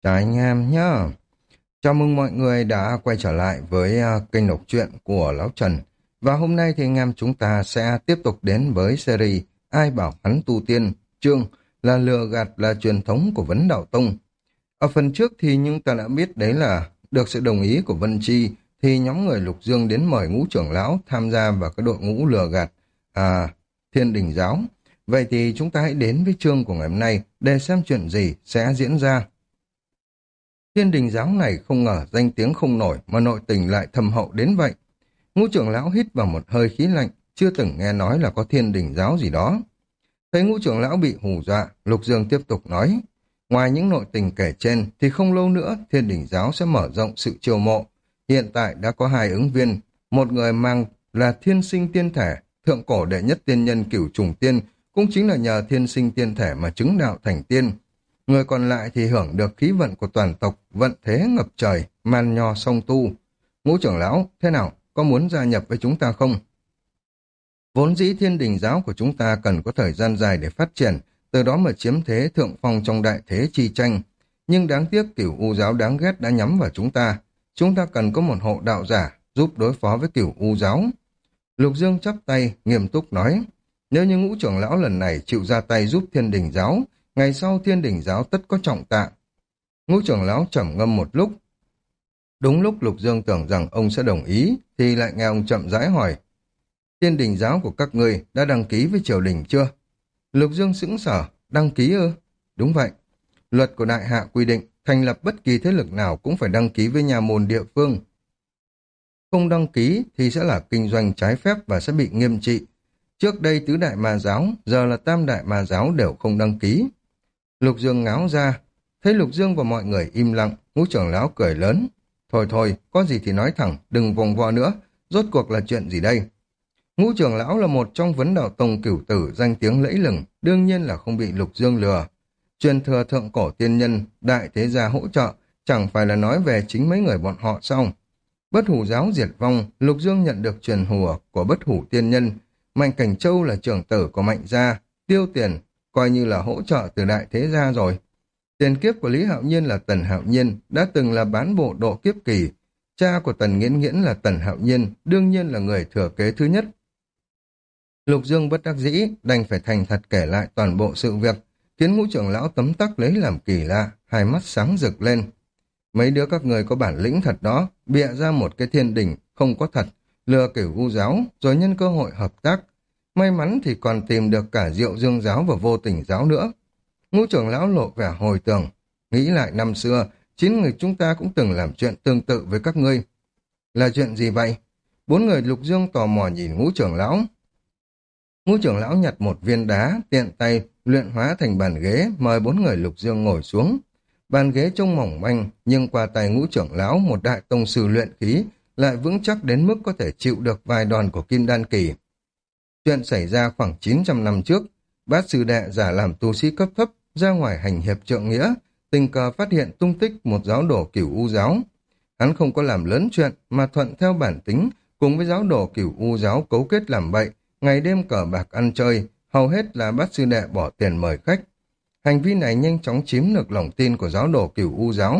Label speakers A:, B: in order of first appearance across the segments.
A: Chào anh em nhá. Chào mừng mọi người đã quay trở lại với kênh đọc truyện của Lão Trần. Và hôm nay thì anh em chúng ta sẽ tiếp tục đến với series Ai bảo hắn tu tiên, chương là lừa gạt là truyền thống của Vấn Đạo Tông. Ở phần trước thì chúng ta đã biết đấy là được sự đồng ý của Vân Chi thì nhóm người Lục Dương đến mời ngũ trưởng lão tham gia vào cái đội ngũ lừa gạt Thiên Đình Giáo. Vậy thì chúng ta hãy đến với chương của ngày hôm nay để xem chuyện gì sẽ diễn ra. Thiên Đình Giáo này không ngờ danh tiếng không nổi mà nội tình lại thâm hậu đến vậy. Ngũ trưởng lão hít vào một hơi khí lạnh, chưa từng nghe nói là có Thiên Đình Giáo gì đó. Thấy ngũ trưởng lão bị hù dọa, Lục Dương tiếp tục nói, ngoài những nội tình kể trên thì không lâu nữa Thiên Đình Giáo sẽ mở rộng sự chiêu mộ. Hiện tại đã có 2 ứng viên, một người mang là Thiên Sinh Tiên Thể, thượng cổ đệ nhất tiên nhân Cửu Trùng Tiên, cũng chính là nhờ Thiên Sinh Tiên Thể mà chứng đạo thành tiên. Người còn lại thì hưởng được khí vận của toàn tộc, vận thế ngập trời, man nho song tu. Ngũ trưởng lão, thế nào, có muốn gia nhập với chúng ta không? Vốn dĩ Thiên Đình Giáo của chúng ta cần có thời gian dài để phát triển, từ đó mà chiếm thế thượng phong trong đại thế chi tranh. Nhưng đáng tiếc Cửu U Giáo đáng ghét đã nhắm vào chúng ta. Chúng ta cần có một hộ đạo giả giúp đối phó với Cửu U Giáo. Lục Dương chắp tay, nghiêm túc nói, nếu như ngũ trưởng lão lần này chịu ra tay giúp Thiên Đình Giáo, ngày sau Thiên Đình Giáo tất có trọng tạ. Ngũ trưởng lão trầm ngâm một lúc. Đúng lúc Lục Dương tưởng rằng ông sẽ đồng ý, thì lại nghe ông chậm rãi hỏi, Thiên Đình Giáo của các ngươi đã đăng ký với triều đình chưa? Lục Dương sững sờ, đăng ký ư? Đúng vậy. Luật của Đại Hạ quy định, thành lập bất kỳ thế lực nào cũng phải đăng ký với nhà môn địa phương. Không đăng ký thì sẽ là kinh doanh trái phép và sẽ bị nghiêm trị. Trước đây tứ đại ma giáo, giờ là tam đại ma giáo đều không đăng ký. Lục Dương ngáo ra, thấy Lục Dương và mọi người im lặng, ngũ trưởng lão cười lớn. Thôi thôi, có gì thì nói thẳng, đừng vòng vo nữa, rốt cuộc là chuyện gì đây? Ngũ trưởng lão là một trong Vấn Đạo Tông cửu tử danh tiếng lẫy lừng, đương nhiên là không bị Lục Dương lừa. Truyền thừa thượng cổ tiên nhân, đại thế gia hỗ trợ, chẳng phải là nói về chính mấy người bọn họ sao? Bất hủ giáo diệt vong, Lục Dương nhận được truyền hùa của bất hủ tiên nhân, Mạnh Cảnh Châu là trưởng tử của Mạnh gia, tiêu tiền, coi như là hỗ trợ từ đại thế gia rồi. Tiền kiếp của Lý Hạo Nhiên là Tần Hạo Nhiên, đã từng là bán bộ độ kiếp kỳ. Cha của Tần Nghiễn Nghiễn là Tần Hạo Nhiên, đương nhiên là người thừa kế thứ nhất. Lục Dương bất đắc dĩ, đành phải thành thật kể lại toàn bộ sự việc, khiến ngũ trưởng lão tấm tắc lấy làm kỳ lạ, hai mắt sáng rực lên. Mấy đứa các người có bản lĩnh thật đó, bịa ra một cái thiên đình không có thật, lừa Cửu U Giáo, rồi nhân cơ hội hợp tác. May mắn thì còn tìm được cả Diệu Dương Giáo và Vô Tình Giáo nữa. Ngũ trưởng lão lộ vẻ hồi tưởng, nghĩ lại năm xưa, 9 người chúng ta cũng từng làm chuyện tương tự với các ngươi. Là chuyện gì vậy? 4 người Lục Dương tò mò nhìn ngũ trưởng lão. Ngũ trưởng lão nhặt một viên đá, tiện tay, luyện hóa thành bàn ghế, mời 4 người Lục Dương ngồi xuống. Bàn ghế trông mỏng manh, nhưng qua tay ngũ trưởng lão, một đại tông sư luyện khí, lại vững chắc đến mức có thể chịu được vài đòn của Kim Đan Kỳ. Chuyện xảy ra khoảng 900 năm trước, Bát sư đệ giả làm tu sĩ cấp thấp, ra ngoài hành hiệp trượng nghĩa, tình cờ phát hiện tung tích một giáo đồ Cửu U Giáo. Hắn không có làm lớn chuyện, mà thuận theo bản tính, cùng với giáo đồ Cửu U Giáo cấu kết làm bậy, ngày đêm cờ bạc ăn chơi, hầu hết là Bát sư đệ bỏ tiền mời khách. Hành vi này nhanh chóng chiếm được lòng tin của giáo đồ Cửu U Giáo.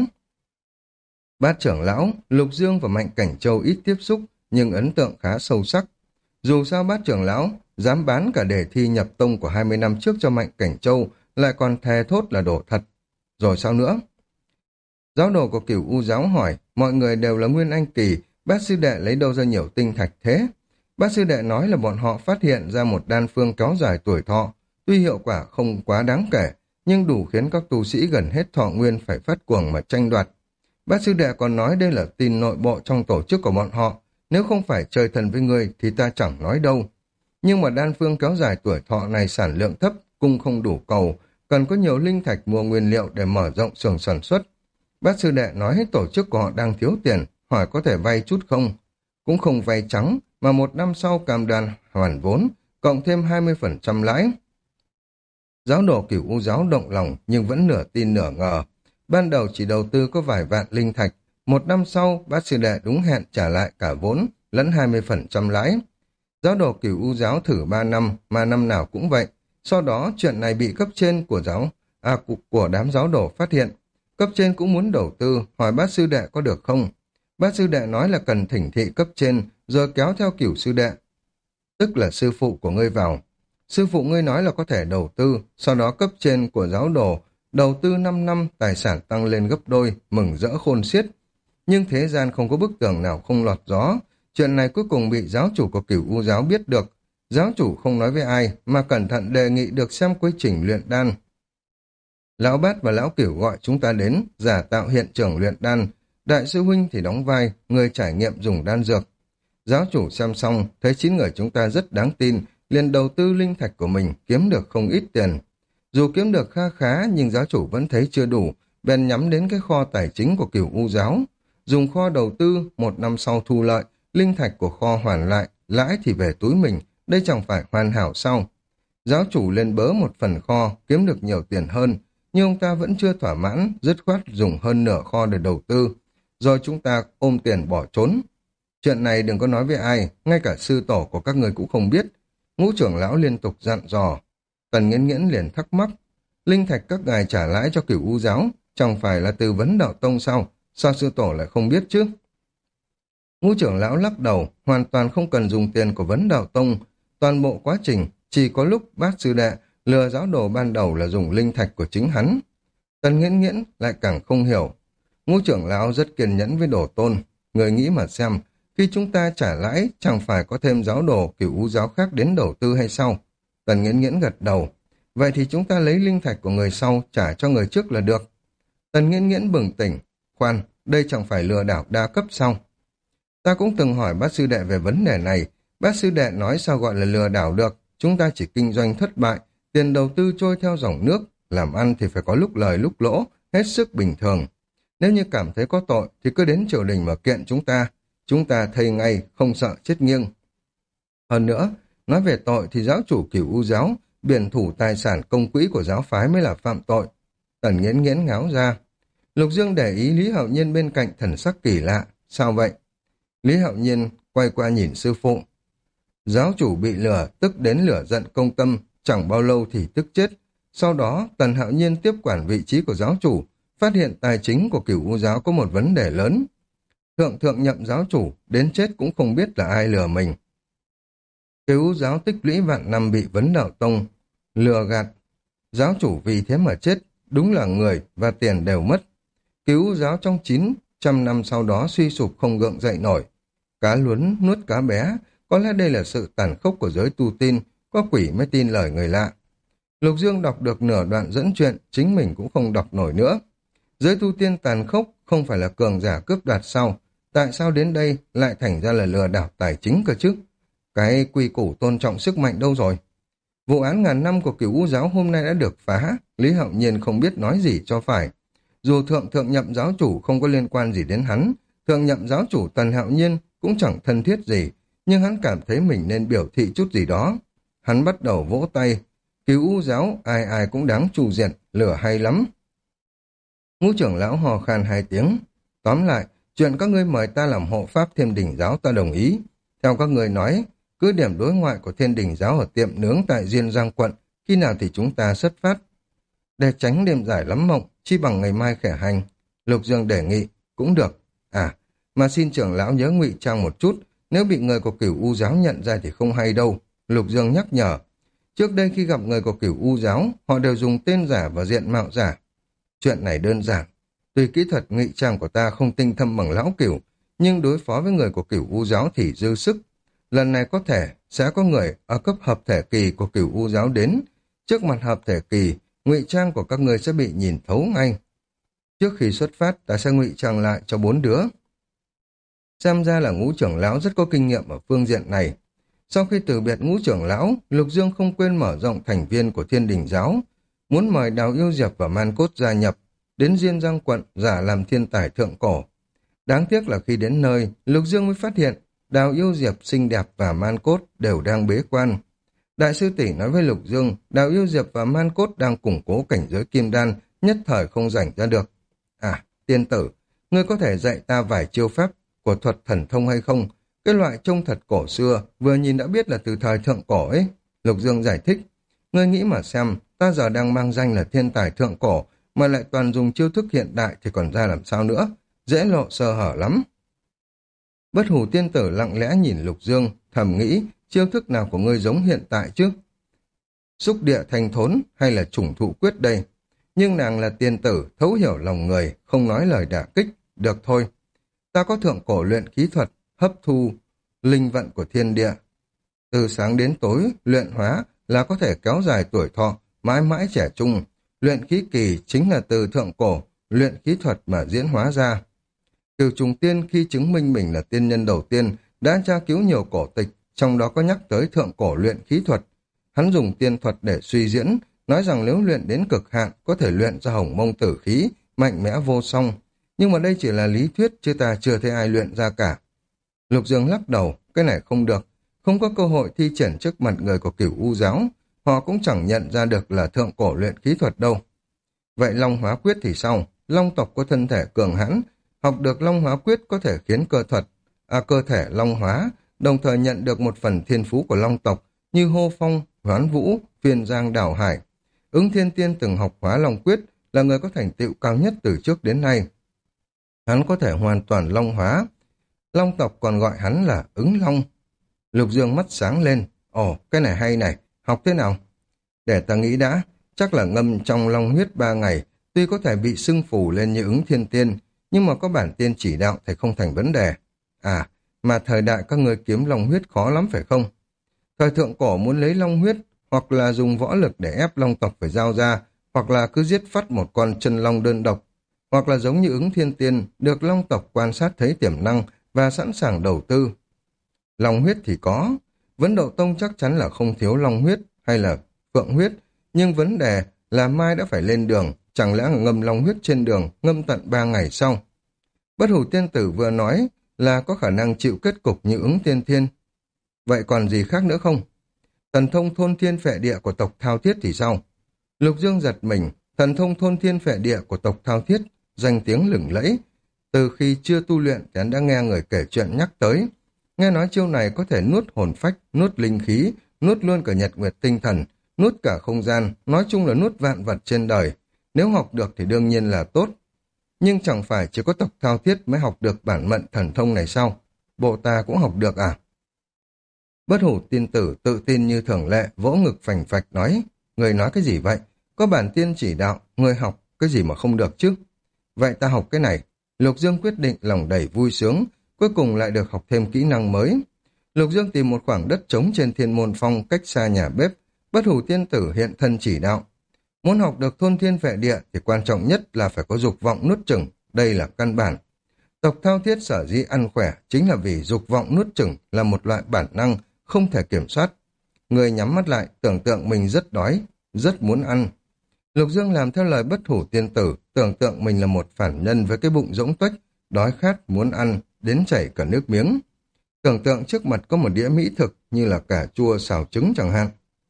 A: Bát trưởng lão, Lục Dương và Mạnh Cảnh Châu ít tiếp xúc, nhưng ấn tượng khá sâu sắc. Dù sao Bát trưởng lão dám bán cả đề thi nhập tông của 20 năm trước cho Mạnh Cảnh Châu, lại còn thề thốt là đổ thật. Rồi sao nữa? Giáo đồ của Cửu U Giáo hỏi, mọi người đều là Nguyên Anh Kỳ, Bát sư đệ lấy đâu ra nhiều tinh thạch thế? Bát sư đệ nói là bọn họ phát hiện ra một đan phương kéo dài tuổi thọ, tuy hiệu quả không quá đáng kể, nhưng đủ khiến các tu sĩ gần hết thọ nguyên phải phát cuồng mà tranh đoạt. Bát sư đệ còn nói đây là tin nội bộ trong tổ chức của bọn họ, nếu không phải chơi thân với người thì ta chẳng nói đâu. Nhưng mà đan phương kéo dài tuổi thọ này sản lượng thấp, cung không đủ cầu, cần có nhiều linh thạch mua nguyên liệu để mở rộng xưởng sản xuất. Bát sư đệ nói hết tổ chức của họ đang thiếu tiền, hỏi có thể vay chút không? Cũng không vay trắng, mà 1 năm sau cam đoan hoàn vốn, cộng thêm 20% lãi. Giáo đồ Cửu U Giáo động lòng nhưng vẫn nửa tin nửa ngờ. Ban đầu chỉ đầu tư có vài vạn linh thạch, 1 năm sau Bát sư đệ đúng hẹn trả lại cả vốn, lẫn 20% lãi. Giáo đồ Cửu U Giáo thử 3 năm, mà năm nào cũng vậy. Sau đó chuyện này bị cấp trên của của đám giáo đồ phát hiện. Cấp trên cũng muốn đầu tư, hỏi bát sư đệ có được không? Bát sư đệ nói là cần thỉnh thị cấp trên, rồi kéo theo Cửu sư đệ, tức là sư phụ của ngươi vào. Sư phụ ngươi nói là có thể đầu tư, sau đó cấp trên của giáo đồ đầu tư 5 năm, tài sản tăng lên gấp đôi, mừng rỡ khôn xiết. Nhưng thế gian không có bức tường nào không lọt gió. Chuyện này cuối cùng bị giáo chủ của Cửu U giáo biết được. Giáo chủ không nói với ai, mà cẩn thận đề nghị được xem quy trình luyện đan. Lão Bát và Lão Cửu gọi chúng ta đến, giả tạo hiện trường luyện đan. Đại sư huynh thì đóng vai, người trải nghiệm dùng đan dược. Giáo chủ xem xong, thấy 9 người chúng ta rất đáng tin, liền đầu tư linh thạch của mình, kiếm được không ít tiền. Dù kiếm được kha khá, nhưng giáo chủ vẫn thấy chưa đủ, bèn nhắm đến cái kho tài chính của Cửu U giáo. Dùng kho đầu tư, 1 năm sau thu lợi, linh thạch của kho hoàn lại, lãi thì về túi mình, đây chẳng phải hoàn hảo sao? Giáo chủ lên bớ một phần kho, kiếm được nhiều tiền hơn, nhưng ông ta vẫn chưa thỏa mãn, dứt khoát dùng hơn nửa kho để đầu tư. Rồi chúng ta ôm tiền bỏ trốn. Chuyện này đừng có nói với ai, ngay cả sư tổ của các người cũng không biết. Ngũ trưởng lão liên tục dặn dò. Tần Nghiễn Nghiễn liền thắc mắc. Linh thạch các ngài trả lãi cho Cửu U giáo, chẳng phải là từ vấn đạo tông sao? Sao sư tổ lại không biết chứ? Ngũ trưởng lão lắc đầu, hoàn toàn không cần dùng tiền của vấn đạo tông. Toàn bộ quá trình, chỉ có lúc Bát sư đệ lừa giáo đồ ban đầu là dùng linh thạch của chính hắn. Tần Nghiễn Nghiễn lại càng không hiểu. Ngũ trưởng lão rất kiên nhẫn với Đồ Tôn. Người nghĩ mà xem, khi chúng ta trả lãi, chẳng phải có thêm giáo đồ Cửu U giáo khác đến đầu tư hay sao? Tần Nghiễn Nghiễn gật đầu. Vậy thì chúng ta lấy linh thạch của người sau trả cho người trước là được. Tần Nghiễn Nghiễn bừng tỉnh. Khoan, đây chẳng phải lừa đảo đa cấp sao? Ta cũng từng hỏi bác sư đệ về vấn đề này. Bác sư đệ nói sao gọi là lừa đảo được. Chúng ta chỉ kinh doanh thất bại, tiền đầu tư trôi theo dòng nước. Làm ăn thì phải có lúc lời lúc lỗ, hết sức bình thường. Nếu như cảm thấy có tội thì cứ đến triều đình mà kiện chúng ta. Chúng ta thây ngay, không sợ chết nghiêng. Hơn nữa, nói về tội thì giáo chủ Cửu U giáo, biển thủ tài sản công quỹ của giáo phái mới là phạm tội. Tần Nghiễn Nghiễn ngáo ra. Lục Dương để ý Lý Hạo Nhiên bên cạnh, thần sắc kỳ lạ. Sao vậy? Lý Hạo Nhiên quay qua nhìn sư phụ. Giáo chủ bị lừa, tức đến lửa giận công tâm, chẳng bao lâu thì tức chết. Sau đó, Tần Hạo Nhiên tiếp quản vị trí của giáo chủ, phát hiện tài chính của Cửu U giáo có một vấn đề lớn. Thượng nhậm giáo chủ, đến chết cũng không biết là ai lừa mình. Cửu U giáo tích lũy vạn năm bị vấn đạo tông lừa gạt. Giáo chủ vì thế mà chết, đúng là người và tiền đều mất. Cửu U giáo trong 900 năm sau đó suy sụp không gượng dậy nổi. Cá luấn nuốt cá bé, có lẽ đây là sự tàn khốc của giới tu tin, có quỷ mới tin lời người lạ. Lục Dương đọc được nửa đoạn dẫn chuyện, chính mình cũng không đọc nổi nữa. Giới tu tiên tàn khốc không phải là cường giả cướp đoạt sao? Tại sao đến đây lại thành ra là lừa đảo tài chính cơ chứ? Cái quy củ tôn trọng sức mạnh đâu rồi? Vụ án ngàn năm của Cửu U giáo hôm nay đã được phá, Lý Hạo Nhiên không biết nói gì cho phải. Dù thượng nhậm giáo chủ không có liên quan gì đến hắn, thượng nhậm giáo chủ Tần Hạo Nhiên cũng chẳng thân thiết gì, nhưng hắn cảm thấy mình nên biểu thị chút gì đó. Hắn bắt đầu vỗ tay. Cửu U giáo ai ai cũng đáng trù diệt, lửa hay lắm. Ngũ trưởng lão hò khan 2 tiếng. Tóm lại, chuyện các ngươi mời ta làm hộ pháp Thiên Đình giáo ta đồng ý. Theo các ngươi nói, cứ điểm đối ngoại của Thiên Đình giáo ở tiệm nướng tại Diên Giang quận, khi nào thì chúng ta xuất phát. Để tránh đêm dài lắm mộng, chi bằng ngày mai khởi hành. Lục Dương đề nghị, cũng được. À, mà xin trưởng lão nhớ ngụy trang một chút, nếu bị người của Cửu U giáo nhận ra thì không hay đâu. Lục Dương nhắc nhở. Trước đây khi gặp người của Cửu U giáo, họ đều dùng tên giả và diện mạo giả. Chuyện này đơn giản. Tuy kỹ thuật ngụy trang của ta không tinh thâm bằng lão Cửu, nhưng đối phó với người của Cửu U giáo thì dư sức. Lần này có thể sẽ có người ở cấp hợp thể kỳ của Cửu U giáo đến. Trước mặt hợp thể kỳ, ngụy trang của các người sẽ bị nhìn thấu ngay. Trước khi xuất phát, ta sẽ ngụy trang lại cho 4 đứa. Xem ra là Ngũ trưởng lão rất có kinh nghiệm ở phương diện này. Sau khi từ biệt Ngũ trưởng lão, Lục Dương không quên mở rộng thành viên của Thiên Đình giáo, muốn mời Đào Yêu Diệp và Man Cốt gia nhập, đến Diên Giang quận giả làm thiên tài thượng cổ. Đáng tiếc là khi đến nơi, Lục Dương mới phát hiện Đào Yêu Diệp xinh đẹp và Man Cốt đều đang bế quan. Đại sư tỷ nói với Lục Dương, Đào Yêu Diệp và Man Cốt đang củng cố cảnh giới kim đan, nhất thời không rảnh ra được. À, tiên tử, ngươi có thể dạy ta vài chiêu pháp của thuật thần thông hay không? Cái loại trông thật cổ xưa, vừa nhìn đã biết là từ thời thượng cổ ấy. Lục Dương giải thích, ngươi nghĩ mà xem, ta giờ đang mang danh là thiên tài thượng cổ, mà lại toàn dùng chiêu thức hiện đại thì còn ra làm sao nữa, dễ lộ sơ hở lắm. Bất hủ tiên tử lặng lẽ nhìn Lục Dương, thầm nghĩ, chiêu thức nào của ngươi giống hiện tại chứ? Xúc địa thành thốn hay là chủng thụ quyết đây? Nhưng nàng là tiên tử, thấu hiểu lòng người, không nói lời đả kích, được thôi. Ta có thượng cổ luyện khí thuật, hấp thu, linh vận của thiên địa. Từ sáng đến tối, luyện hóa là có thể kéo dài tuổi thọ, mãi mãi trẻ trung. Luyện khí kỳ chính là từ thượng cổ, luyện khí thuật mà diễn hóa ra. Cửu trùng tiên khi chứng minh mình là tiên nhân đầu tiên đã tra cứu nhiều cổ tịch, trong đó có nhắc tới thượng cổ luyện khí thuật. Hắn dùng tiên thuật để suy diễn, nói rằng nếu luyện đến cực hạn có thể luyện ra hồng mông tử khí, mạnh mẽ vô song. Nhưng mà đây chỉ là lý thuyết chứ ta chưa thấy ai luyện ra cả. Lục Dương lắc đầu, cái này không được, không có cơ hội thi triển trước mặt người của Cửu U giáo, họ cũng chẳng nhận ra được là thượng cổ luyện khí thuật đâu. Vậy Long Hóa Quyết thì sao? Long tộc có thân thể cường hãn, học được Long Hóa Quyết có thể khiến cơ thể long hóa, đồng thời nhận được một phần thiên phú của Long tộc như hô phong, hoán vũ, phiên giang đảo hải. Ứng Thiên Tiên từng học hóa Long Quyết, là người có thành tựu cao nhất từ trước đến nay. Hắn có thể hoàn toàn long hóa. Long tộc còn gọi hắn là Ứng Long. Lục Dương mắt sáng lên. Ồ, cái này hay này, học thế nào? Để ta nghĩ đã, chắc là ngâm trong long huyết 3 ngày, tuy có thể bị sưng phù lên như Ứng Thiên Tiên, nhưng mà có bản tiên chỉ đạo thì không thành vấn đề. À, mà thời đại các người kiếm long huyết khó lắm phải không? Thời thượng cổ muốn lấy long huyết, hoặc là dùng võ lực để ép long tộc phải giao ra, hoặc là cứ giết phát một con chân long đơn độc, hoặc là giống như Ứng Thiên Tiên, được long tộc quan sát thấy tiềm năng và sẵn sàng đầu tư. Long huyết thì có, Vấn Độ Tông chắc chắn là không thiếu long huyết hay là phượng huyết, nhưng vấn đề là mai đã phải lên đường, chẳng lẽ ngâm long huyết trên đường, ngâm tận 3 ngày sau. Bất hủ tiên tử vừa nói là có khả năng chịu kết cục như Ứng Tiên Thiên. Vậy còn gì khác nữa không? Thần thông thôn thiên phệ địa của tộc Thao Thiết thì sao? Lục Dương giật mình, thần thông thôn thiên phệ địa của tộc Thao Thiết, danh tiếng lừng lẫy. Từ khi chưa tu luyện thì hắn đã nghe người kể chuyện nhắc tới. Nghe nói chiêu này có thể nuốt hồn phách, nuốt linh khí, nuốt luôn cả nhật nguyệt tinh thần, nuốt cả không gian, nói chung là nuốt vạn vật trên đời. Nếu học được thì đương nhiên là tốt. Nhưng chẳng phải chỉ có tộc Thao Thiết mới học được bản mệnh thần thông này sao? Bộ ta cũng học được à? Bất hủ tiên tử tự tin như thường lệ, vỗ ngực phành phạch nói, người nói cái gì vậy? Có bản tiên chỉ đạo, người học cái gì mà không được chứ? Vậy ta học cái này. Lục Dương quyết định lòng đầy vui sướng, cuối cùng lại được học thêm kỹ năng mới. Lục Dương tìm một khoảng đất trống trên Thiên Môn Phong cách xa nhà bếp, bất hủ tiên tử hiện thân chỉ đạo. Muốn học được thôn thiên phệ địa thì quan trọng nhất là phải có dục vọng nuốt chửng, đây là căn bản. Tộc Thao Thiết sở dĩ ăn khỏe chính là vì dục vọng nuốt chửng là một loại bản năng không thể kiểm soát. Người nhắm mắt lại, tưởng tượng mình rất đói, rất muốn ăn. Lục Dương làm theo lời bất hủ tiên tử, tưởng tượng mình là một phản nhân với cái bụng rỗng tuếch, đói khát, muốn ăn, đến chảy cả nước miếng. Tưởng tượng trước mặt có một đĩa mỹ thực như là cà chua xào trứng chẳng hạn.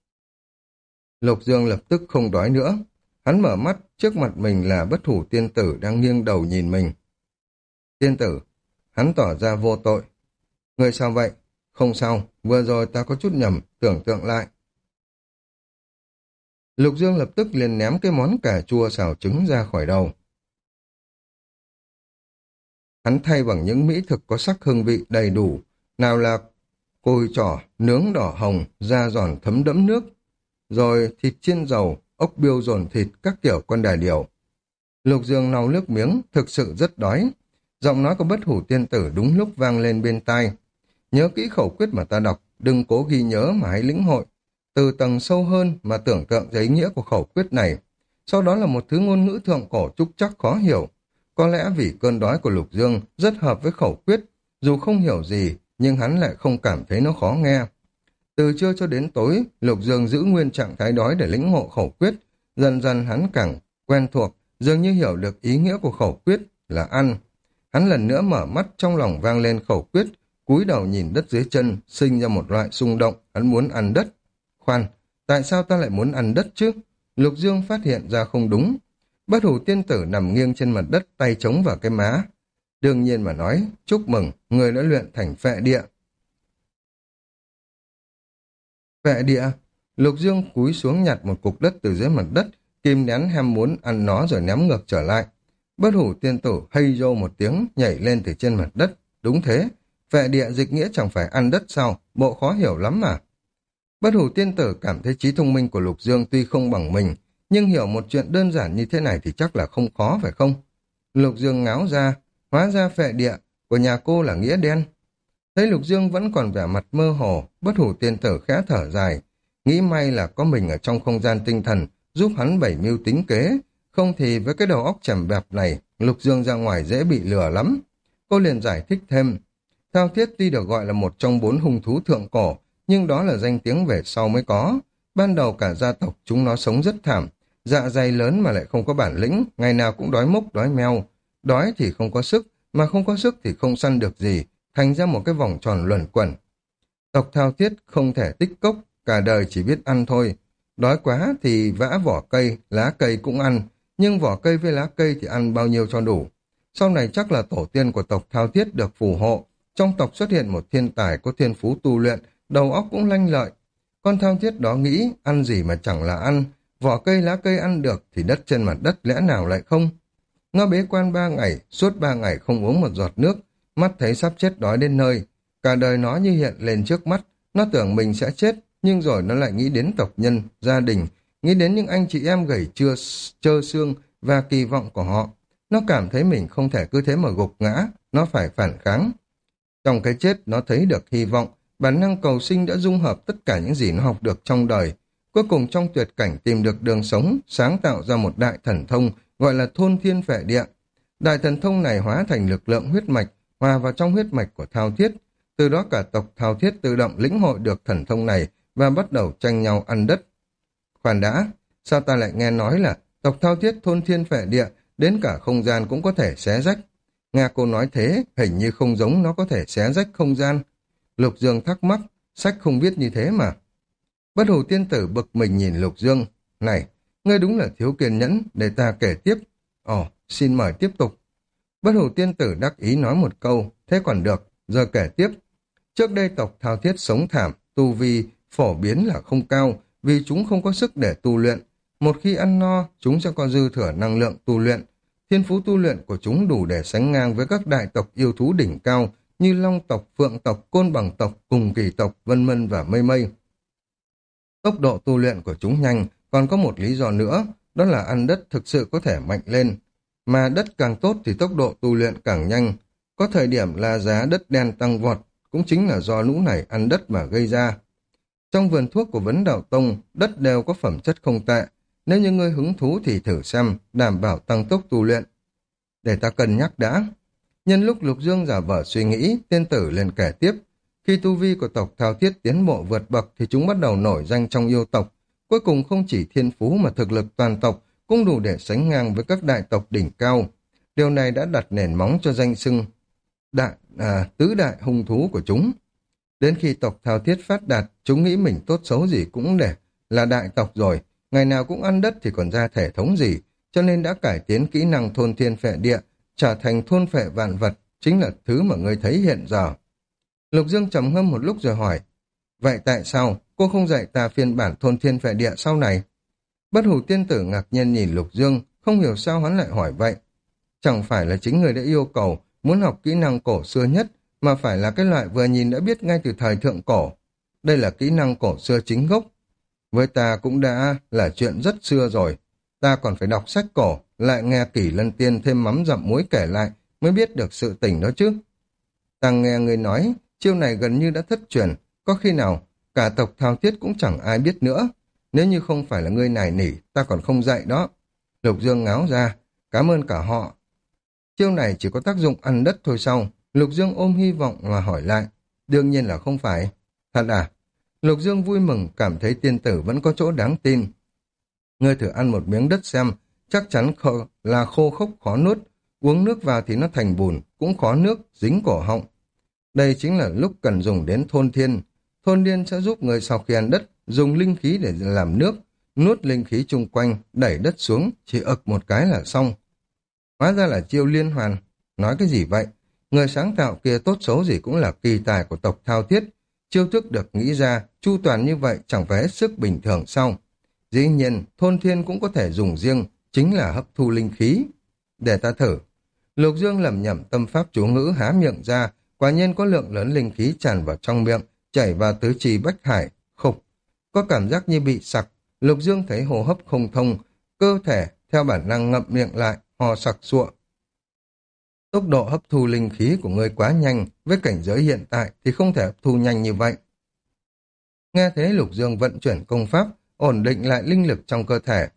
A: Lục Dương lập tức không đói nữa. Hắn mở mắt, trước mặt mình là bất hủ tiên tử đang nghiêng đầu nhìn mình. Tiên tử, hắn tỏ ra vô tội. Người sao vậy? Không sao, vừa rồi ta có chút nhầm, tưởng tượng lại. Lục Dương lập tức liền ném cái món cà chua xào trứng ra khỏi đầu. Hắn thay bằng những mỹ thực có sắc hương vị đầy đủ, nào là cồi trỏ, nướng đỏ hồng, da giòn thấm đẫm nước, rồi thịt chiên dầu, ốc biêu dồn thịt, các kiểu con đà điểu. Lục Dương lau nước miếng, thực sự rất đói. Giọng nói của bất hủ tiên tử đúng lúc vang lên bên tai. Nhớ kỹ khẩu quyết mà ta đọc, đừng cố ghi nhớ mà hãy lĩnh hội. Từ tầng sâu hơn mà tưởng tượng ra ý nghĩa của khẩu quyết này. Sau đó là một thứ ngôn ngữ thượng cổ trúc chắc khó hiểu. Có lẽ vì cơn đói của Lục Dương rất hợp với khẩu quyết, dù không hiểu gì, nhưng hắn lại không cảm thấy nó khó nghe. Từ trưa cho đến tối, Lục Dương giữ nguyên trạng thái đói để lĩnh ngộ khẩu quyết. Dần dần hắn càng quen thuộc, dường như hiểu được ý nghĩa của khẩu quyết là ăn. Hắn lần nữa mở mắt, trong lòng vang lên khẩu quyết, cúi đầu nhìn đất dưới chân, sinh ra một loại xung động, hắn muốn ăn đất. Khoan, tại sao ta lại muốn ăn đất chứ? Lục Dương phát hiện ra không đúng. Bất hủ tiên tử nằm nghiêng trên mặt đất, tay chống vào cái má. Đương nhiên mà nói, chúc mừng, người đã luyện thành phệ địa. Phệ địa? Lục Dương cúi xuống nhặt một cục đất từ dưới mặt đất, kìm nén ham muốn ăn nó rồi ném ngược trở lại. Bất hủ tiên tử hây rô một tiếng, nhảy lên từ trên mặt đất. Đúng thế, phệ địa dịch nghĩa chẳng phải ăn đất sao, bộ khó hiểu lắm mà. Bất hủ tiên tử cảm thấy trí thông minh của Lục Dương tuy không bằng mình, nhưng hiểu một chuyện đơn giản như thế này thì chắc là không khó phải không? Lục Dương ngáo ra, hóa ra phệ địa của nhà cô là nghĩa đen. Thấy Lục Dương vẫn còn vẻ mặt mơ hồ, bất hủ tiên tử khẽ thở dài, nghĩ may là có mình ở trong không gian tinh thần, giúp hắn bày mưu tính kế, không thì với cái đầu óc chằm bẹp này, Lục Dương ra ngoài dễ bị lừa lắm. Cô liền giải thích thêm, Thao thiết tuy được gọi là một trong 4 hung thú thượng cổ, nhưng đó là danh tiếng về sau mới có. Ban đầu cả gia tộc chúng nó sống rất thảm, dạ dày lớn mà lại không có bản lĩnh, ngày nào cũng đói mốc đói meo. Đói thì không có sức, mà không có sức thì không săn được gì, thành ra một cái vòng tròn luẩn quẩn. Tộc Thao thiết không thể tích cốc, cả đời chỉ biết ăn thôi. Đói quá thì vã vỏ cây, lá cây cũng ăn, nhưng vỏ cây với lá cây thì ăn bao nhiêu cho đủ. Sau này chắc là tổ tiên của tộc Thao thiết được phù hộ, trong tộc xuất hiện một thiên tài có thiên phú tu luyện, đầu óc cũng lanh lợi. Con Thao thiết đó nghĩ, ăn gì mà chẳng là ăn, vỏ cây lá cây ăn được thì đất trên mặt đất lẽ nào lại không? Nó bế quan 3 ngày, suốt 3 ngày không uống một giọt nước, mắt thấy sắp chết đói đến nơi. Cả đời nó như hiện lên trước mắt, nó tưởng mình sẽ chết, nhưng rồi nó lại nghĩ đến tộc nhân, gia đình, nghĩ đến những anh chị em gầy trơ xương và kỳ vọng của họ. Nó cảm thấy mình không thể cứ thế mà gục ngã, nó phải phản kháng. Trong cái chết nó thấy được hy vọng, bản năng cầu sinh đã dung hợp tất cả những gì nó học được trong đời. Cuối cùng trong tuyệt cảnh tìm được đường sống, sáng tạo ra một đại thần thông gọi là thôn thiên phệ địa. Đại thần thông này hóa thành lực lượng huyết mạch, hòa vào trong huyết mạch của Thao thiết. Từ đó cả tộc Thao thiết tự động lĩnh hội được thần thông này và bắt đầu tranh nhau ăn đất. Khoan đã, sao ta lại nghe nói là tộc Thao thiết thôn thiên phệ địa, đến cả không gian cũng có thể xé rách. Nghe cô nói thế, hình như không giống nó có thể xé rách không gian. Lục Dương thắc mắc, sách không viết như thế mà. Bất hủ tiên tử bực mình nhìn Lục Dương. Này, ngươi đúng là thiếu kiên nhẫn, để ta kể tiếp. Ồ, xin mời tiếp tục. Bất hủ tiên tử đắc ý nói một câu, thế còn được, giờ kể tiếp. Trước đây tộc Thao thiết sống thảm, tu vi phổ biến là không cao, vì chúng không có sức để tu luyện. Một khi ăn no, chúng sẽ có dư thừa năng lượng tu luyện. Thiên phú tu luyện của chúng đủ để sánh ngang với các đại tộc yêu thú đỉnh cao như Long tộc, Phượng tộc, Côn Bằng tộc, Cùng Kỳ tộc, Vân Mân và Mây Mây. Tốc độ tu luyện của chúng nhanh, còn có một lý do nữa, đó là ăn đất thực sự có thể mạnh lên. Mà đất càng tốt thì tốc độ tu luyện càng nhanh. Có thời điểm là giá đất đen tăng vọt, cũng chính là do lũ này ăn đất mà gây ra. Trong vườn thuốc của Vấn Đạo Tông, đất đều có phẩm chất không tệ. Nếu như ngươi hứng thú thì thử xem, đảm bảo tăng tốc tu luyện. Để ta cân nhắc đã. Nhân lúc Lục Dương giả vờ suy nghĩ, tiên tử lên kể tiếp. Khi tu vi của tộc Thao thiết tiến bộ vượt bậc thì chúng bắt đầu nổi danh trong yêu tộc. Cuối cùng không chỉ thiên phú mà thực lực toàn tộc cũng đủ để sánh ngang với các đại tộc đỉnh cao. Điều này đã đặt nền móng cho danh xưng tứ đại hung thú của chúng. Đến khi tộc Thao thiết phát đạt, chúng nghĩ mình tốt xấu gì cũng để là đại tộc rồi, ngày nào cũng ăn đất thì còn ra thể thống gì, cho nên đã cải tiến kỹ năng thôn thiên phệ địa, trở thành thôn phệ vạn vật, chính là thứ mà ngươi thấy hiện giờ. Lục Dương trầm ngâm một lúc rồi hỏi, vậy tại sao cô không dạy ta phiên bản thôn thiên phệ địa sau này? Bất hủ tiên tử ngạc nhiên nhìn Lục Dương, không hiểu sao hắn lại hỏi vậy. Chẳng phải là chính người đã yêu cầu muốn học kỹ năng cổ xưa nhất, mà phải là cái loại vừa nhìn đã biết ngay từ thời thượng cổ. Đây là kỹ năng cổ xưa chính gốc. Với ta cũng đã là chuyện rất xưa rồi. Ta còn phải đọc sách cổ, lại nghe Kỷ Lân Tiên thêm mắm dặm muối kể lại, mới biết được sự tình đó chứ. Ta nghe người nói, chiêu này gần như đã thất truyền, có khi nào cả tộc Thao thiết cũng chẳng ai biết nữa. Nếu như không phải là ngươi nài nỉ, ta còn không dạy đó. Lục Dương ngáo ra, cảm ơn cả họ. Chiêu này chỉ có tác dụng ăn đất thôi sao? Lục Dương ôm hy vọng mà hỏi lại. Đương nhiên là không phải. Thật à? Lục Dương vui mừng, cảm thấy tiên tử vẫn có chỗ đáng tin. Ngươi thử ăn một miếng đất xem, chắc chắn là khô khốc khó nuốt. Uống nước vào thì nó thành bùn, cũng khó nước, dính cổ họng. Đây chính là lúc cần dùng đến thôn thiên. Thôn thiên sẽ giúp người sau khi ăn đất, dùng linh khí để làm nước, nuốt linh khí chung quanh, đẩy đất xuống, chỉ ực một cái là xong. Hóa ra là chiêu liên hoàn. Nói cái gì vậy? Người sáng tạo kia tốt xấu gì cũng là kỳ tài của tộc Thao thiết. Chiêu thức được nghĩ ra, chu toàn như vậy chẳng phải hết sức bình thường sao? Dĩ nhiên, thôn thiên cũng có thể dùng riêng, chính là hấp thu linh khí. Để ta thử. Lục Dương lẩm nhẩm tâm pháp chú ngữ há miệng ra, quả nhiên có lượng lớn linh khí tràn vào trong miệng, chảy vào tứ chi bách hải, khục. Có cảm giác như bị sặc, Lục Dương thấy hô hấp không thông, cơ thể theo bản năng ngậm miệng lại, ho sặc sụa. Tốc độ hấp thu linh khí của ngươi quá nhanh, với cảnh giới hiện tại thì không thể hấp thu nhanh như vậy. Nghe thế Lục Dương vận chuyển công pháp, ổn định lại linh lực trong cơ thể.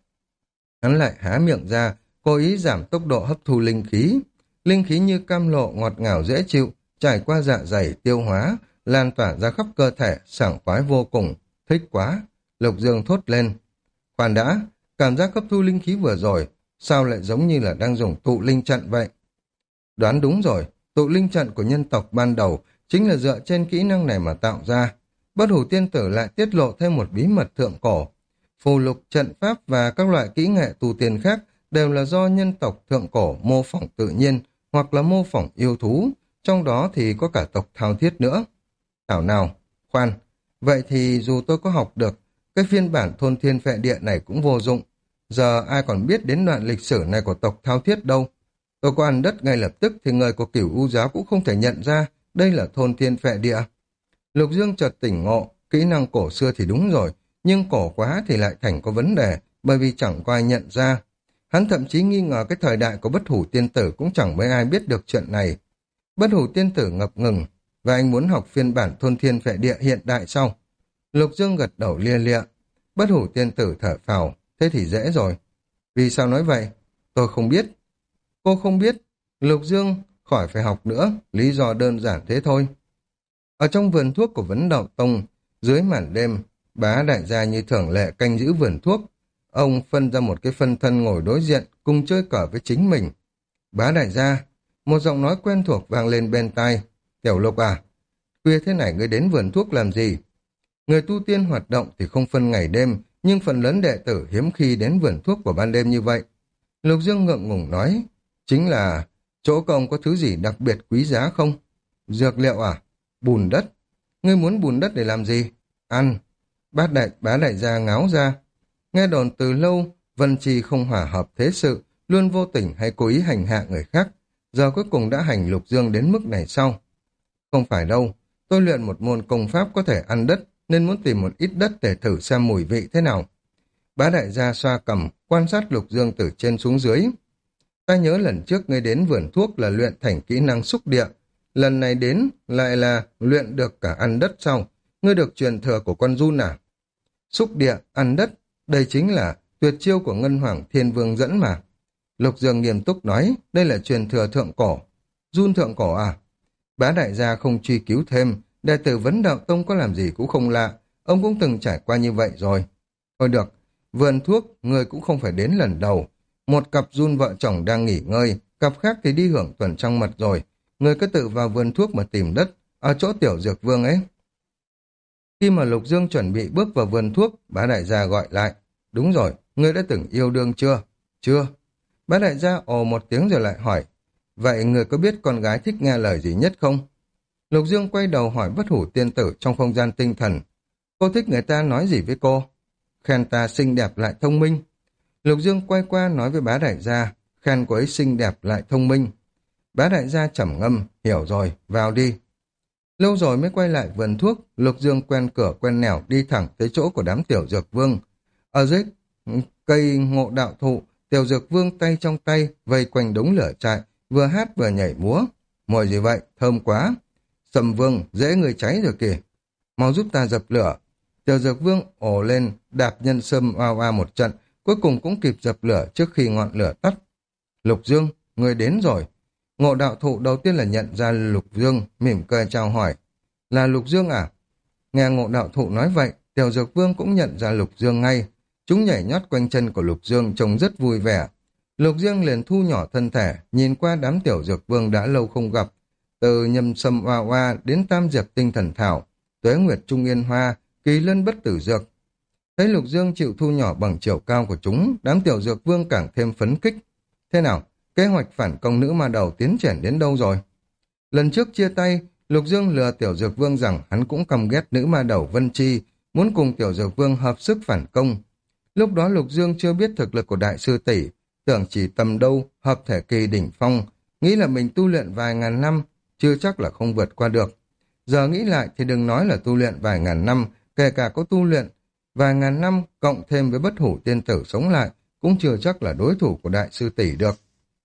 A: Hắn lại há miệng ra, cố ý giảm tốc độ hấp thu linh khí. Linh khí như cam lộ ngọt ngào dễ chịu, trải qua dạ dày tiêu hóa, lan tỏa ra khắp cơ thể, sảng khoái vô cùng. Thích quá! Lục Dương thốt lên. Khoan đã, cảm giác hấp thu linh khí vừa rồi, sao lại giống như là đang dùng tụ linh trận vậy? Đoán đúng rồi, tụ linh trận của nhân tộc ban đầu chính là dựa trên kỹ năng này mà tạo ra. Bất Hủ Tiên Tử lại tiết lộ thêm một bí mật thượng cổ. Phù lục, trận pháp và các loại kỹ nghệ tu tiên khác đều là do nhân tộc thượng cổ mô phỏng tự nhiên hoặc là mô phỏng yêu thú, trong đó thì có cả tộc Thao Thiết nữa. Thảo nào, khoan, vậy thì dù tôi có học được, cái phiên bản thôn thiên phệ địa này cũng vô dụng. Giờ ai còn biết đến đoạn lịch sử này của tộc Thao Thiết đâu. Tôi có ăn đất ngay lập tức thì người của Cửu U giáo cũng không thể nhận ra đây là thôn thiên phệ địa. Lục Dương chợt tỉnh ngộ, kỹ năng cổ xưa thì đúng rồi, nhưng cổ quá thì lại thành có vấn đề, bởi vì chẳng có ai nhận ra. Hắn thậm chí nghi ngờ cái thời đại của Bất Hủ Tiên Tử cũng chẳng mấy ai biết được chuyện này. Bất Hủ Tiên Tử ngập ngừng, và anh muốn học phiên bản thôn thiên phệ địa hiện đại sau. Lục Dương gật đầu lia lịa. Bất Hủ Tiên Tử thở phào, thế thì dễ rồi. Vì sao nói vậy? Tôi không biết. Cô không biết. Lục Dương khỏi phải học nữa, lý do đơn giản thế thôi. Ở trong vườn thuốc của Vấn Đạo Tông, dưới màn đêm, Bá đại gia như thường lệ canh giữ vườn thuốc. Ông phân ra một cái phân thân ngồi đối diện, cùng chơi cờ với chính mình. Bá đại gia, một giọng nói quen thuộc vang lên bên tai. Tiểu Lục à, khuya thế này ngươi đến vườn thuốc làm gì? Người tu tiên hoạt động thì không phân ngày đêm, nhưng phần lớn đệ tử hiếm khi đến vườn thuốc vào ban đêm như vậy. Lục Dương ngượng ngùng nói, chính là chỗ công có thứ gì đặc biệt quý giá không? Dược liệu à? Bùn đất. Ngươi muốn bùn đất để làm gì? Ăn. Bá đại gia ngáo ra. Nghe đồn từ lâu, Vân Chi không hòa hợp thế sự, luôn vô tình hay cố ý hành hạ người khác. Giờ cuối cùng đã hành Lục Dương đến mức này sau. Không phải đâu, tôi luyện một môn công pháp có thể ăn đất, nên muốn tìm một ít đất để thử xem mùi vị thế nào. Bá đại gia xoa cầm, quan sát Lục Dương từ trên xuống dưới. Ta nhớ lần trước ngươi đến vườn thuốc là luyện thành kỹ năng xúc địa. Lần này đến lại là luyện được cả ăn đất sau. Ngươi được truyền thừa của con giun à? Xúc địa, ăn đất, đây chính là tuyệt chiêu của Ngân Hoàng Thiên Vương dẫn mà. Lục Dương nghiêm túc nói, đây là truyền thừa thượng cổ. Giun thượng cổ à? Bá đại gia không truy cứu thêm, đệ tử Vấn Đạo Tông có làm gì cũng không lạ, ông cũng từng trải qua như vậy rồi. Thôi được, vườn thuốc, người cũng không phải đến lần đầu. Một cặp giun vợ chồng đang nghỉ ngơi, cặp khác thì đi hưởng tuần trăng mật rồi. Người cứ tự vào vườn thuốc mà tìm đất, ở chỗ Tiểu Dược Vương ấy. Khi mà Lục Dương chuẩn bị bước vào vườn thuốc, bá đại gia gọi lại. Đúng rồi, ngươi đã từng yêu đương chưa? Chưa. Bá đại gia ồ một tiếng rồi lại hỏi. Vậy người có biết con gái thích nghe lời gì nhất không? Lục Dương quay đầu hỏi Bất Hủ Tiên Tử trong không gian tinh thần. Cô thích người ta nói gì với cô? Khen ta xinh đẹp lại thông minh. Lục Dương quay qua nói với bá đại gia, khen cô ấy xinh đẹp lại thông minh. Bá đại gia trầm ngâm, hiểu rồi, vào đi. Lâu rồi mới quay lại vườn thuốc, Lục Dương quen cửa quen nẻo đi thẳng tới chỗ của đám Tiểu Dược Vương. Ở dưới cây ngộ đạo thụ, Tiểu Dược Vương tay trong tay, vây quanh đống lửa trại, vừa hát vừa nhảy múa. Mùi gì vậy, thơm quá. Sầm Vương, dễ người cháy rồi kìa. Mau giúp ta dập lửa. Tiểu Dược Vương ồ lên, đạp nhân sâm oa oa một trận, cuối cùng cũng kịp dập lửa trước khi ngọn lửa tắt. Lục Dương, người đến rồi. Ngộ đạo thụ đầu tiên là nhận ra Lục Dương, mỉm cười chào hỏi. Là Lục Dương à? Nghe ngộ đạo thụ nói vậy, Tiểu Dược Vương cũng nhận ra Lục Dương ngay. Chúng nhảy nhót quanh chân của Lục Dương trông rất vui vẻ. Lục Dương liền thu nhỏ thân thể, nhìn qua đám Tiểu Dược Vương đã lâu không gặp. Từ nhâm sâm oa oa đến tam diệp tinh thần thảo, tuế nguyệt trung yên hoa, kỳ lân bất tử dược. Thấy Lục Dương chịu thu nhỏ bằng chiều cao của chúng, đám Tiểu Dược Vương càng thêm phấn khích. Thế nào, kế hoạch phản công nữ ma đầu tiến triển đến đâu rồi? Lần trước chia tay, Lục Dương lừa Tiểu Dược Vương rằng hắn cũng căm ghét nữ ma đầu Vân Chi, muốn cùng Tiểu Dược Vương hợp sức phản công. Lúc đó Lục Dương chưa biết thực lực của đại sư tỷ, tưởng chỉ tầm đâu, hợp thể kỳ đỉnh phong, nghĩ là mình tu luyện vài ngàn năm, chưa chắc là không vượt qua được. Giờ nghĩ lại thì đừng nói là tu luyện vài ngàn năm, kể cả có tu luyện vài ngàn năm cộng thêm với bất hủ tiên tử sống lại, cũng chưa chắc là đối thủ của đại sư tỷ được.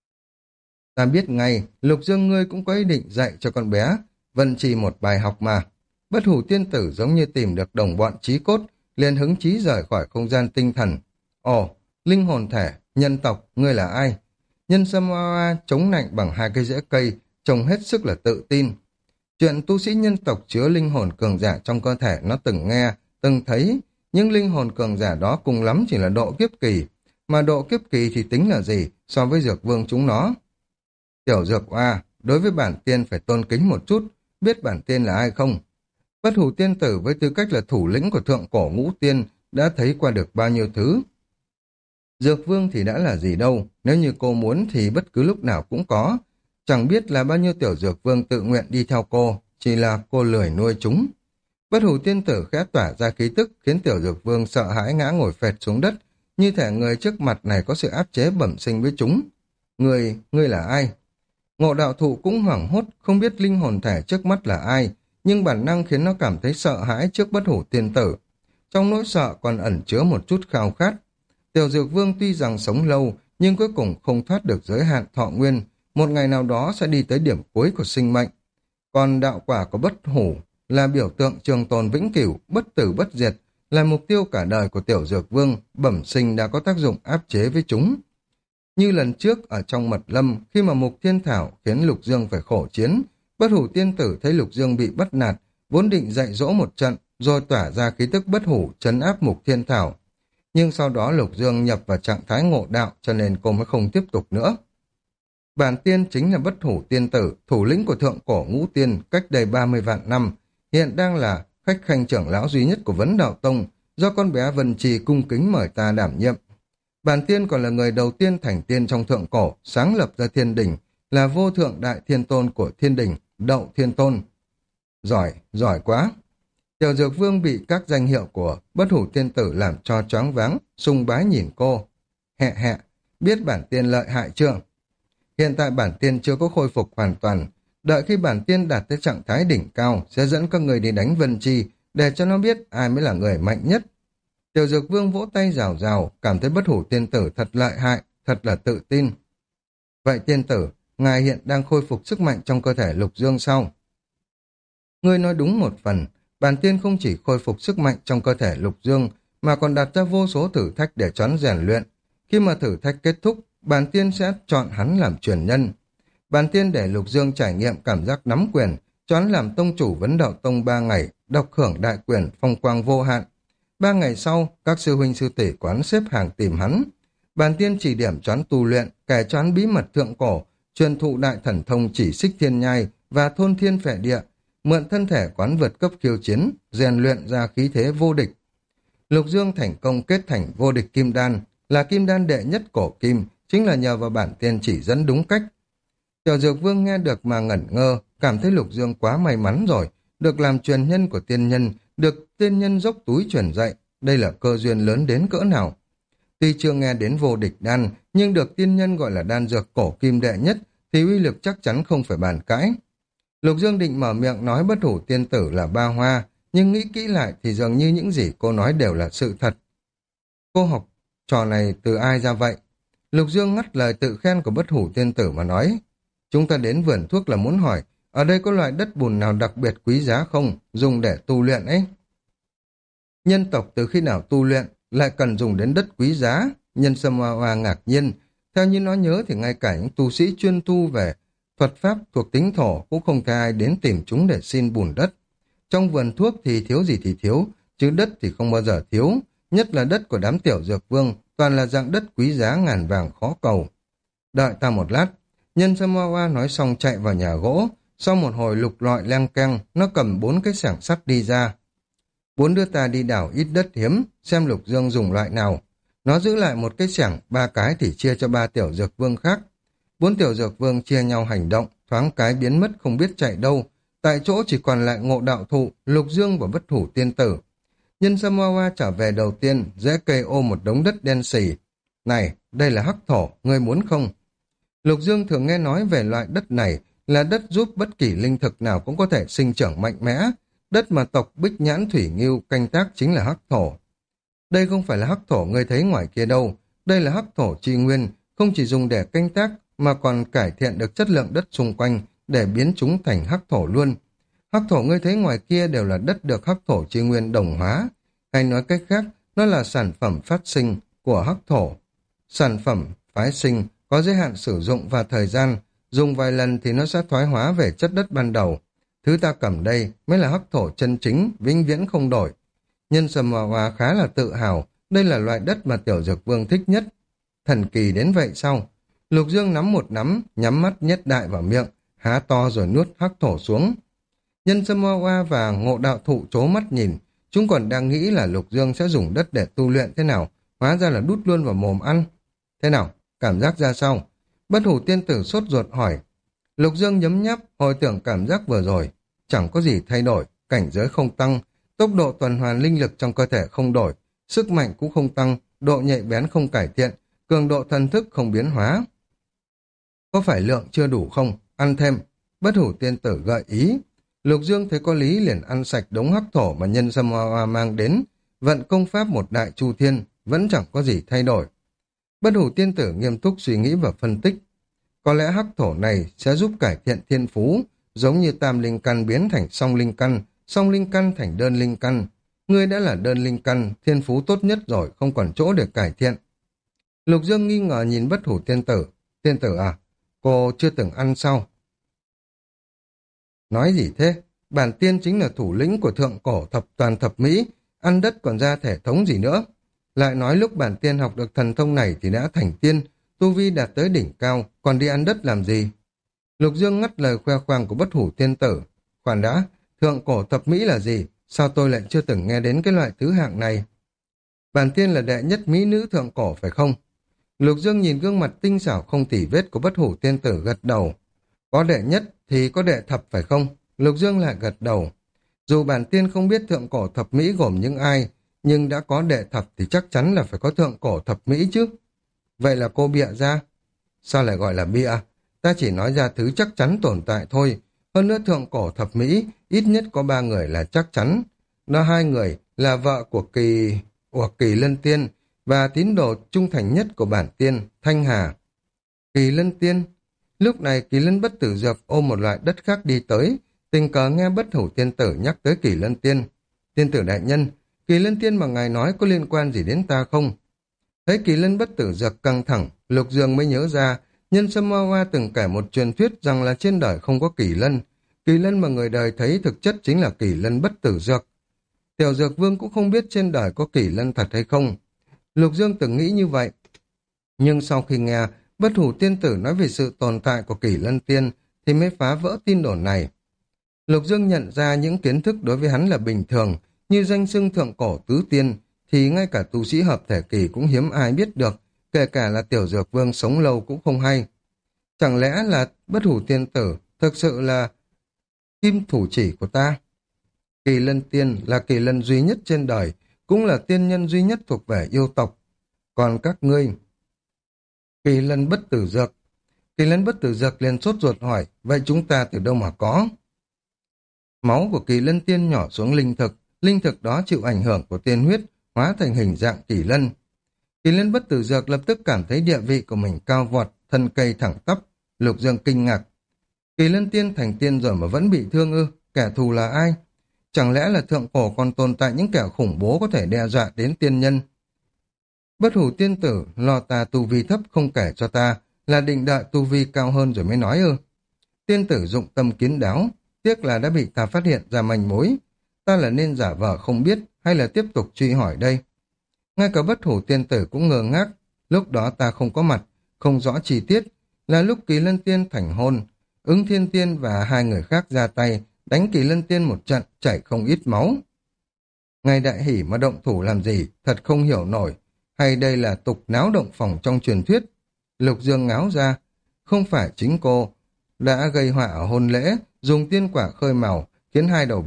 A: Ta biết ngay, Lục Dương ngươi cũng có ý định dạy cho con bé Vân Trì một bài học mà. Bất hủ tiên tử giống như tìm được đồng bọn chí cốt, liền hứng chí rời khỏi không gian tinh thần. Ồ, linh hồn thể, nhân tộc, ngươi là ai? Nhân sâm oa oa chống nạnh bằng hai cây rễ cây, trông hết sức là tự tin. Chuyện tu sĩ nhân tộc chứa linh hồn cường giả trong cơ thể nó từng nghe, từng thấy, nhưng linh hồn cường giả đó cùng lắm chỉ là độ kiếp kỳ, mà độ kiếp kỳ thì tính là gì so với dược vương chúng nó. Tiểu dược oa, đối với bản tiên phải tôn kính một chút, biết bản tiên là ai không? Bất hủ tiên tử với tư cách là thủ lĩnh của thượng cổ ngũ tiên đã thấy qua được bao nhiêu thứ. Dược vương thì đã là gì đâu, nếu như cô muốn thì bất cứ lúc nào cũng có. Chẳng biết là bao nhiêu tiểu dược vương tự nguyện đi theo cô, chỉ là cô lười nuôi chúng. Bất hủ tiên tử khẽ tỏa ra khí tức khiến tiểu dược vương sợ hãi ngã ngồi phệt xuống đất, như thể người trước mặt này có sự áp chế bẩm sinh với chúng. Ngươi là ai? Ngộ đạo thụ cũng hoảng hốt, không biết linh hồn thể trước mắt là ai, nhưng bản năng khiến nó cảm thấy sợ hãi trước bất hủ tiên tử. Trong nỗi sợ còn ẩn chứa một chút khao khát. Tiểu Dược Vương tuy rằng sống lâu, nhưng cuối cùng không thoát được giới hạn thọ nguyên, một ngày nào đó sẽ đi tới điểm cuối của sinh mệnh. Còn đạo quả của bất hủ là biểu tượng trường tồn vĩnh cửu, bất tử bất diệt, là mục tiêu cả đời của Tiểu Dược Vương, bẩm sinh đã có tác dụng áp chế với chúng. Như lần trước ở trong mật lâm, khi mà Mục Thiên Thảo khiến Lục Dương phải khổ chiến, bất hủ tiên tử thấy Lục Dương bị bắt nạt, vốn định dạy dỗ một trận, rồi tỏa ra khí tức bất hủ trấn áp Mục Thiên Thảo. Nhưng sau đó Lục Dương nhập vào trạng thái ngộ đạo, cho nên cô mới không tiếp tục nữa. Bản tiên chính là bất hủ tiên tử, thủ lĩnh của thượng cổ ngũ tiên cách đây 30 vạn năm, hiện đang là khách khanh trưởng lão duy nhất của Vấn Đạo Tông, do con bé Vân Trì cung kính mời ta đảm nhiệm. Bản tiên còn là người đầu tiên thành tiên trong thượng cổ, sáng lập ra thiên đình, là vô thượng đại thiên tôn của thiên đình, Đậu Thiên Tôn. Giỏi quá! Tiểu Dược Vương bị các danh hiệu của bất hủ tiên tử làm cho choáng váng, sùng bái nhìn cô. Hẹ, biết bản tiên lợi hại chưa? Hiện tại bản tiên chưa có khôi phục hoàn toàn, đợi khi bản tiên đạt tới trạng thái đỉnh cao, sẽ dẫn các người đi đánh Vân Chi, để cho nó biết ai mới là người mạnh nhất. Tiểu Dược Vương vỗ tay rào rào, cảm thấy bất hủ tiên tử thật lợi hại, thật là tự tin. Vậy tiên tử, ngài hiện đang khôi phục sức mạnh trong cơ thể Lục Dương sao? Ngươi nói đúng một phần, bản tiên không chỉ khôi phục sức mạnh trong cơ thể Lục Dương, mà còn đặt ra vô số thử thách để choán rèn luyện. Khi mà thử thách kết thúc, bản tiên sẽ chọn hắn làm truyền nhân. Bản tiên để Lục Dương trải nghiệm cảm giác nắm quyền, choán làm tông chủ Vấn Đạo Tông 3 ngày, độc hưởng đại quyền phong quang vô hạn. 3 ngày sau, các sư huynh sư tỷ quán xếp hàng tìm hắn. Bản tiên chỉ điểm choán tu luyện, kẻ choán bí mật thượng cổ, truyền thụ đại thần thông chỉ xích thiên nhai và thôn thiên phệ địa, mượn thân thể quán vượt cấp khiêu chiến, rèn luyện ra khí thế vô địch. Lục Dương thành công kết thành vô địch kim đan, là kim đan đệ nhất cổ kim, chính là nhờ vào bản tiên chỉ dẫn đúng cách. Tiểu Dược Vương nghe được mà ngẩn ngơ, cảm thấy Lục Dương quá may mắn rồi, được làm truyền nhân của tiên nhân, được tiên nhân dốc túi truyền dạy, đây là cơ duyên lớn đến cỡ nào. Tuy chưa nghe đến vô địch đan, nhưng được tiên nhân gọi là đan dược cổ kim đệ nhất, thì uy lực chắc chắn không phải bàn cãi. Lục Dương định mở miệng nói bất hủ tiên tử là ba hoa, nhưng nghĩ kỹ lại thì dường như những gì cô nói đều là sự thật. Cô học trò này từ ai ra vậy? Lục Dương ngắt lời tự khen của bất hủ tiên tử mà nói. Chúng ta đến vườn thuốc là muốn hỏi, ở đây có loại đất bùn nào đặc biệt quý giá không, dùng để tu luyện ấy? Nhân tộc từ khi nào tu luyện lại cần dùng đến đất quý giá? Nhân Sâm Hoa Hoa ngạc nhiên. Theo như nó nhớ thì ngay cả những tu sĩ chuyên tu về thuật pháp thuộc tính thổ cũng không thể ai đến tìm chúng để xin bùn đất. Trong vườn thuốc thì thiếu gì thì thiếu, chứ đất thì không bao giờ thiếu, nhất là đất của đám tiểu dược vương, toàn là dạng đất quý giá ngàn vàng khó cầu. Đợi ta một lát. Nhân Sâm Hoa Hoa nói xong chạy vào nhà gỗ, sau một hồi lục lọi leng keng, nó cầm 4 cái xẻng sắt đi ra. 4 đứa ta đi đào ít đất hiếm, xem Lục Dương dùng loại nào. Nó giữ lại một cái xẻng, 3 cái thì chia cho 3 tiểu dược vương khác. 4 tiểu dược vương chia nhau hành động, thoáng cái biến mất không biết chạy đâu. Tại chỗ chỉ còn lại Ngộ Đạo Thụ, Lục Dương và bất hủ tiên tử. Nhân Samoa trở về đầu tiên, dễ cây ôm một đống đất đen xì. Này, đây là hắc thổ, ngươi muốn không? Lục Dương thường nghe nói về loại đất này là đất giúp bất kỳ linh thực nào cũng có thể sinh trưởng mạnh mẽ. Đất mà tộc Bích Nhãn Thủy Ngưu canh tác chính là hắc thổ. Đây không phải là hắc thổ ngươi thấy ngoài kia đâu. Đây là hắc thổ chi nguyên, không chỉ dùng để canh tác mà còn cải thiện được chất lượng đất xung quanh để biến chúng thành hắc thổ luôn. Hắc thổ ngươi thấy ngoài kia đều là đất được hắc thổ chi nguyên đồng hóa. Hay nói cách khác, nó là sản phẩm phát sinh của hắc thổ. Sản phẩm phái sinh có giới hạn sử dụng và thời gian, dùng vài lần thì nó sẽ thoái hóa về chất đất ban đầu. Thứ ta cầm đây mới là hắc thổ chân chính, vĩnh viễn không đổi. Nhân Sầm Hòa khá là tự hào, đây là loại đất mà Tiểu Dược Vương thích nhất. Thần kỳ đến vậy sao? Lục Dương nắm một nắm, nhắm mắt nhét đại vào miệng, há to rồi nuốt hắc thổ xuống. Nhân Sâm Hoa và Ngộ Đạo Thụ trố mắt nhìn, chúng còn đang nghĩ là Lục Dương sẽ dùng đất để tu luyện thế nào, hóa ra là đút luôn vào mồm ăn. Thế nào? Cảm giác ra sao? Bất Hủ Tiên Tử sốt ruột hỏi. Lục Dương nhấm nháp, hồi tưởng cảm giác vừa rồi. Chẳng có gì thay đổi, cảnh giới không tăng, tốc độ tuần hoàn linh lực trong cơ thể không đổi, sức mạnh cũng không tăng, độ nhạy bén không cải thiện, cường độ thần thức không biến hóa. Có phải lượng chưa đủ không? Ăn thêm. Bất Hủ Tiên Tử gợi ý. Lục Dương thấy có lý liền ăn sạch đống hắc thổ mà Nhân Sâm Hoa Hoa mang đến, vận công pháp một đại chu thiên, vẫn chẳng có gì thay đổi. Bất Hủ Tiên Tử nghiêm túc suy nghĩ và phân tích. Có lẽ hắc thổ này sẽ giúp cải thiện thiên phú, giống như tam linh căn biến thành song linh căn thành đơn linh căn. Ngươi đã là đơn linh căn, thiên phú tốt nhất rồi, không còn chỗ để cải thiện. Lục Dương nghi ngờ nhìn Bất Hủ Tiên Tử. Tiên Tử à, cô chưa từng ăn sao? Nói gì thế? Bản tiên chính là thủ lĩnh của thượng cổ toàn thập Mỹ, ăn đất còn ra thể thống gì nữa. Lại nói lúc bản tiên học được thần thông này thì đã thành tiên, tu vi đạt tới đỉnh cao, còn đi ăn đất làm gì? Lục Dương ngắt lời khoe khoang của Bất Hủ Tiên Tử. Khoan đã, thượng cổ thập Mỹ là gì? Sao tôi lại chưa từng nghe đến cái loại thứ hạng này? Bản tiên là đệ nhất mỹ nữ thượng cổ phải không? Lục Dương nhìn gương mặt tinh xảo không tỉ vết của Bất Hủ Tiên Tử gật đầu. Có đệ nhất thì có đệ thập phải không? Lục Dương lại gật đầu. Dù bản tiên không biết thượng cổ thập Mỹ gồm những ai, nhưng đã có đệ thập thì chắc chắn là phải có thượng cổ thập Mỹ chứ. Vậy là cô bịa ra? Sao lại gọi là bịa? Ta chỉ nói ra thứ chắc chắn tồn tại thôi. Hơn nữa thượng cổ thập Mỹ, ít nhất có 3 người là chắc chắn. Nó 2 người là vợ của Kỳ Lân Tiên và tín đồ trung thành nhất của bản tiên, Thanh Hà. Kỳ Lân Tiên. Lúc này Kỳ Lân Bất Tử Dược ôm một loại đất khác đi tới, tình cờ nghe Bất Hủ Tiên Tử nhắc tới Kỳ Lân Tiên. Tiên tử đại nhân, Kỳ Lân Tiên mà ngài nói có liên quan gì đến ta không? Thấy Kỳ Lân Bất Tử Dược căng thẳng, Lục Dương mới nhớ ra, Nhân Sâm Hoa Hoa từng kể một truyền thuyết rằng là trên đời không có Kỳ Lân. Kỳ Lân mà người đời thấy thực chất chính là Kỳ Lân Bất Tử Dược. Tiểu Dược Vương cũng không biết trên đời có Kỳ Lân thật hay không. Lục Dương từng nghĩ như vậy. Nhưng sau khi nghe Bất Hủ Tiên Tử nói về sự tồn tại của Kỳ Lân Tiên thì mới phá vỡ tin đồn này. Lục Dương nhận ra những kiến thức đối với hắn là bình thường, như danh xưng thượng cổ tứ tiên, thì ngay cả tu sĩ hợp thể kỳ cũng hiếm ai biết được, kể cả là Tiểu Dược Vương sống lâu cũng không hay. Chẳng lẽ là Bất Hủ Tiên Tử thực sự là kim thủ chỉ của ta? Kỳ Lân Tiên là kỳ lân duy nhất trên đời, cũng là tiên nhân duy nhất thuộc về yêu tộc. Còn các ngươi... Kỳ Lân Bất Tử Dược. Kỳ Lân Bất Tử Dược liền sốt ruột hỏi, vậy chúng ta từ đâu mà có? Máu của Kỳ Lân Tiên nhỏ xuống linh thực đó chịu ảnh hưởng của tiên huyết, hóa thành hình dạng kỳ lân. Kỳ Lân Bất Tử Dược lập tức cảm thấy địa vị của mình cao vọt, thân cây thẳng tắp. Lục Dương kinh ngạc. Kỳ Lân Tiên thành tiên rồi mà vẫn bị thương ư? Kẻ thù là ai? Chẳng lẽ là thượng cổ còn tồn tại những kẻ khủng bố có thể đe dọa đến tiên nhân? Bất Hủ Tiên Tử lo ta tu vi thấp không kể cho ta, là định đợi tu vi cao hơn rồi mới nói ư? Tiên tử dụng tâm kín đáo, tiếc là đã bị ta phát hiện ra manh mối. Ta là nên giả vờ không biết hay là tiếp tục truy hỏi đây? Ngay cả Bất Hủ Tiên Tử cũng ngơ ngác. Lúc đó ta không có mặt, không rõ chi tiết, là lúc Kỳ Lân Tiên thành hôn. Ứng Thiên Tiên và 2 người khác ra tay, đánh Kỳ Lân Tiên một trận, chảy không ít máu. Ngày đại hỷ mà động thủ làm gì, thật không hiểu nổi. Hay đây là tục náo động phòng trong truyền thuyết? Lục Dương ngáo ra. Không phải chính cô đã gây họa ở hôn lễ, dùng tiên quả khơi mào, khiến 2 đầu bếp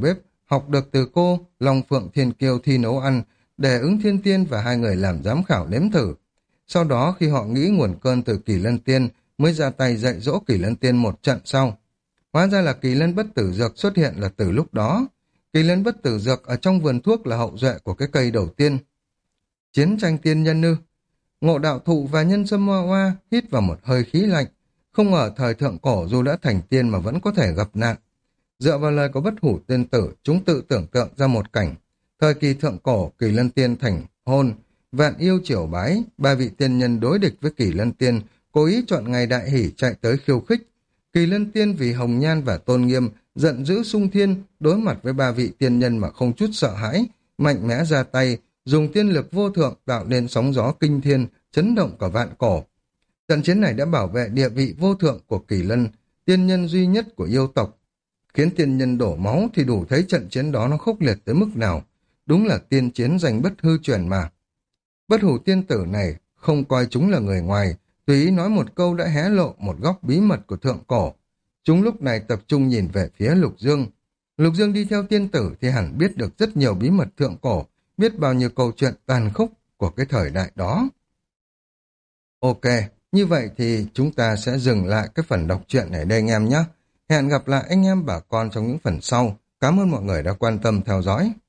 A: học được từ cô, Long Phượng Thiên Kiêu thi nấu ăn, để ứng thiên tiên và hai người làm giám khảo nếm thử. Sau đó khi họ nghĩ nguồn cơn từ Kỳ Lân Tiên mới ra tay dạy dỗ Kỳ Lân Tiên một trận sau. Hóa ra là Kỳ Lân bất tử dược xuất hiện là từ lúc đó. Kỳ Lân bất tử dược ở trong vườn thuốc là hậu duệ của cái cây đầu tiên. Chiến tranh tiên nhân ư? Ngộ Đạo Thụ và Nhân Sâm Hoa Hoa hít vào một hơi khí lạnh. Không ngờ thời thượng cổ dù đã thành tiên mà vẫn có thể gặp nạn. Dựa vào lời của Bất Hủ Tiên Tử, chúng tự tưởng tượng ra một cảnh. Thời kỳ thượng cổ, Kỳ Lân Tiên thành hôn, vạn yêu triều bái, ba vị tiên nhân đối địch với Kỳ Lân Tiên, cố ý chọn ngày đại hỷ chạy tới khiêu khích. Kỳ Lân Tiên vì hồng nhan và tôn nghiêm, giận dữ sung thiên, đối mặt với ba vị tiên nhân mà không chút sợ hãi, mạnh mẽ ra tay, dùng tiên lực vô thượng tạo nên sóng gió kinh thiên, chấn động cả vạn cổ. Trận chiến này đã bảo vệ địa vị vô thượng của Kỳ Lân, tiên nhân duy nhất của yêu tộc. Khiến tiên nhân đổ máu thì đủ thấy trận chiến đó nó khốc liệt tới mức nào. Đúng là tiên chiến giành bất hư truyền mà. Bất Hủ Tiên Tử này không coi chúng là người ngoài, tùy ý nói một câu đã hé lộ một góc bí mật của thượng cổ. Chúng lúc này tập trung nhìn về phía Lục Dương. Lục Dương đi theo tiên tử thì hẳn biết được rất nhiều bí mật thượng cổ, biết bao nhiêu câu chuyện tàn khốc của cái thời đại đó. Ok, như vậy thì chúng ta sẽ dừng lại cái phần đọc truyện này đây anh em nhé. Hẹn gặp lại anh em bà con trong những phần sau. Cảm ơn mọi người đã quan tâm theo dõi.